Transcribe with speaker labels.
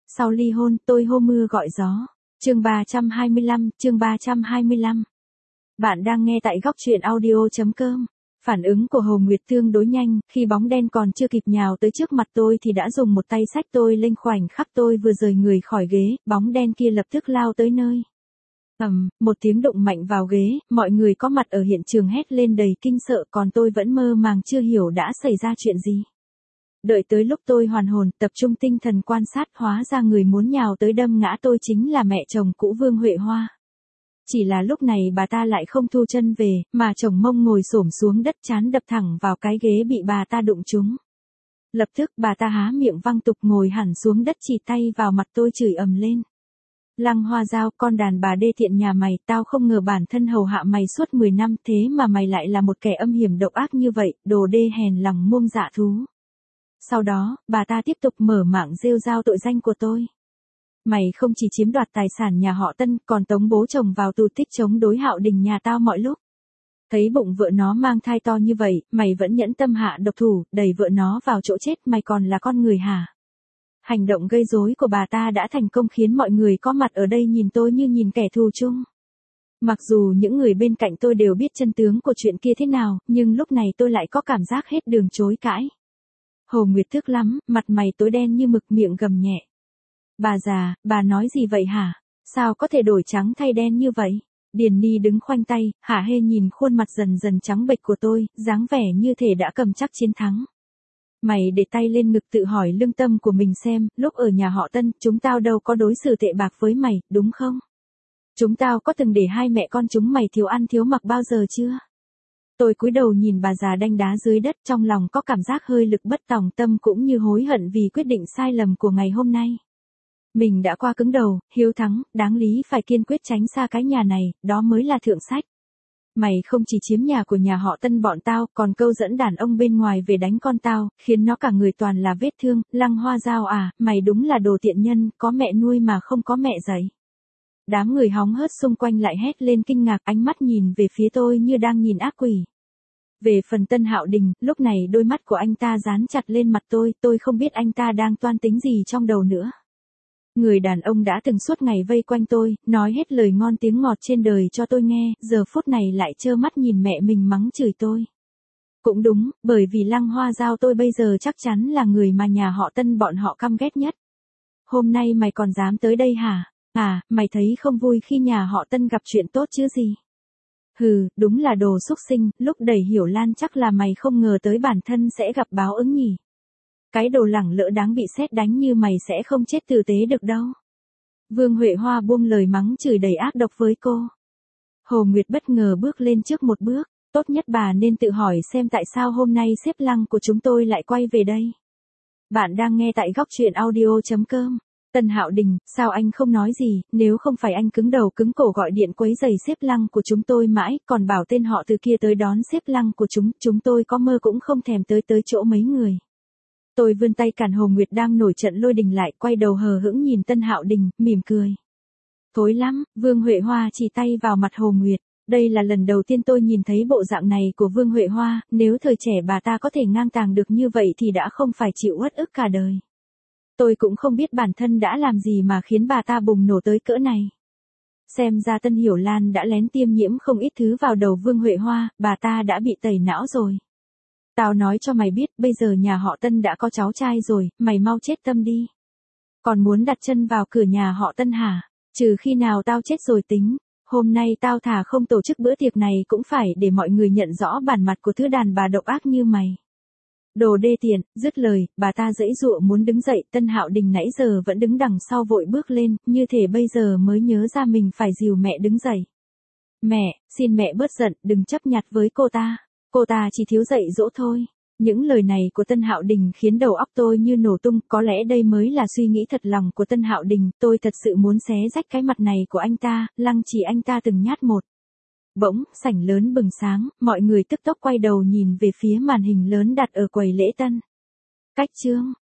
Speaker 1: Sau ly hôn, tôi hô mưa gọi gió. Chương 325. Bạn đang nghe tại góc truyện audio.com. Phản ứng của Hồ Nguyệt tương đối nhanh, khi bóng đen còn chưa kịp nhào tới trước mặt tôi thì đã dùng một tay xách tôi lên. Khoảnh khắc tôi vừa rời người khỏi ghế, bóng đen kia lập tức lao tới nơi. Một tiếng đụng mạnh vào ghế, mọi người có mặt ở hiện trường hét lên đầy kinh sợ, còn tôi vẫn mơ màng chưa hiểu đã xảy ra chuyện gì. Đợi tới lúc tôi hoàn hồn, tập trung tinh thần quan sát, hóa ra người muốn nhào tới đâm ngã tôi chính là mẹ chồng cũ Vương Huệ Hoa. Chỉ là lúc này bà ta lại không thu chân về, mà chồng mông ngồi xổm xuống đất, trán đập thẳng vào cái ghế bị bà ta đụng trúng. Lập tức bà ta há miệng văng tục ngồi hẳn xuống đất, chỉ tay vào mặt tôi chửi ầm lên. Lăng Hoa Dao, con đàn bà đê tiện nhà mày, tao không ngờ bản thân hầu hạ mày suốt 10 năm thế mà mày lại là một kẻ âm hiểm độc ác như vậy, đồ đê hèn lòng muông dạ thú. Sau đó, bà ta tiếp tục mở mạng rêu rao tội danh của tôi. Mày không chỉ chiếm đoạt tài sản nhà họ Tân, còn tống bố chồng vào tù tích chống đối Hạo Đình nhà tao mọi lúc. Thấy bụng vợ nó mang thai to như vậy, mày vẫn nhẫn tâm hạ độc thủ, đẩy vợ nó vào chỗ chết, mày còn là con người hả? Hành động gây rối của bà ta đã thành công khiến mọi người có mặt ở đây nhìn tôi như nhìn kẻ thù chung. Mặc dù những người bên cạnh tôi đều biết chân tướng của chuyện kia thế nào, nhưng lúc này tôi lại có cảm giác hết đường chối cãi. Hồ Nguyệt tức lắm, mặt mày tối đen như mực, miệng gầm nhẹ. Bà già, bà nói gì vậy hả? Sao có thể đổi trắng thay đen như vậy? Điền Ni đứng khoanh tay, hả hê nhìn khuôn mặt dần dần trắng bệch của tôi, dáng vẻ như thể đã cầm chắc chiến thắng. Mày để tay lên ngực tự hỏi lương tâm của mình xem, lúc ở nhà họ Tân, chúng tao đâu có đối xử tệ bạc với mày, đúng không? Chúng tao có từng để hai mẹ con chúng mày thiếu ăn thiếu mặc bao giờ chưa? Tôi cúi đầu nhìn bà già đanh đá dưới đất, trong lòng có cảm giác hơi lực bất tòng tâm cũng như hối hận vì quyết định sai lầm của ngày hôm nay. Mình đã qua cứng đầu, hiếu thắng, đáng lý phải kiên quyết tránh xa cái nhà này, đó mới là thượng sách. Mày không chỉ chiếm nhà của nhà họ Tân bọn tao, còn câu dẫn đàn ông bên ngoài về đánh con tao, khiến nó cả người toàn là vết thương. Lăng Hoa Dao à, mày đúng là đồ tiện nhân, có mẹ nuôi mà không có mẹ dạy. Đám người hóng hớt xung quanh lại hét lên kinh ngạc, ánh mắt nhìn về phía tôi như đang nhìn ác quỷ. Về phần Tân Hạo Đình, lúc này đôi mắt của anh ta dán chặt lên mặt tôi không biết anh ta đang toan tính gì trong đầu nữa. Người đàn ông đã từng suốt ngày vây quanh tôi, nói hết lời ngon tiếng ngọt trên đời cho tôi nghe, giờ phút này lại trơ mắt nhìn mẹ mình mắng chửi tôi. Cũng đúng, bởi vì Lăng Hoa Dao tôi bây giờ chắc chắn là người mà nhà họ Tân bọn họ căm ghét nhất. Hôm nay mày còn dám tới đây hả? À, mày thấy không vui khi nhà họ Tân gặp chuyện tốt chứ gì? Hừ, đúng là đồ xúc sinh, lúc đẩy Hiểu Lan chắc là mày không ngờ tới bản thân sẽ gặp báo ứng nhỉ? Cái đồ lẳng lỡ đáng bị sét đánh như mày sẽ không chết tử tế được đâu. Vương Huệ Hoa buông lời mắng chửi đầy ác độc với cô. Hồ Nguyệt bất ngờ bước lên trước một bước, tốt nhất bà nên tự hỏi xem tại sao hôm nay xếp Lăng của chúng tôi lại quay về đây. Bạn đang nghe tại góc truyện audio.com. Tân Hạo Đình, sao anh không nói gì, nếu không phải anh cứng đầu cứng cổ gọi điện quấy rầy xếp Lăng của chúng tôi mãi, còn bảo tên họ từ kia tới đón xếp Lăng của chúng tôi có mơ cũng không thèm tới chỗ mấy người. Tôi vươn tay cản Hồ Nguyệt đang nổi trận lôi đình lại, quay đầu hờ hững nhìn Tân Hạo Đình, mỉm cười. Thối lắm, Vương Huệ Hoa chỉ tay vào mặt Hồ Nguyệt. Đây là lần đầu tiên tôi nhìn thấy bộ dạng này của Vương Huệ Hoa, nếu thời trẻ bà ta có thể ngang tàng được như vậy thì đã không phải chịu uất ức cả đời. Tôi cũng không biết bản thân đã làm gì mà khiến bà ta bùng nổ tới cỡ này. Xem ra Tân Hiểu Lan đã lén tiêm nhiễm không ít thứ vào đầu Vương Huệ Hoa, bà ta đã bị tẩy não rồi. Tao nói cho mày biết, bây giờ nhà họ Tân đã có cháu trai rồi, mày mau chết tâm đi. Còn muốn đặt chân vào cửa nhà họ Tân hả? Trừ khi nào tao chết rồi tính. Hôm nay tao thà không tổ chức bữa tiệc này cũng phải để mọi người nhận rõ bản mặt của thứ đàn bà độc ác như mày. Đồ đê tiện, dứt lời, bà ta giãy giụa muốn đứng dậy, Tân Hạo Đình nãy giờ vẫn đứng đằng sau vội bước lên, như thể bây giờ mới nhớ ra mình phải dìu mẹ đứng dậy. Mẹ, xin mẹ bớt giận, đừng chấp nhặt với cô ta. Cô ta chỉ thiếu dạy dỗ thôi. Những lời này của Tân Hạo Đình khiến đầu óc tôi như nổ tung, có lẽ đây mới là suy nghĩ thật lòng của Tân Hạo Đình, tôi thật sự muốn xé rách cái mặt này của anh ta, lăng trì anh ta từng nhát một. Bỗng, sảnh lớn bừng sáng, mọi người tức tốc quay đầu nhìn về phía màn hình lớn đặt ở quầy lễ tân. Cách chương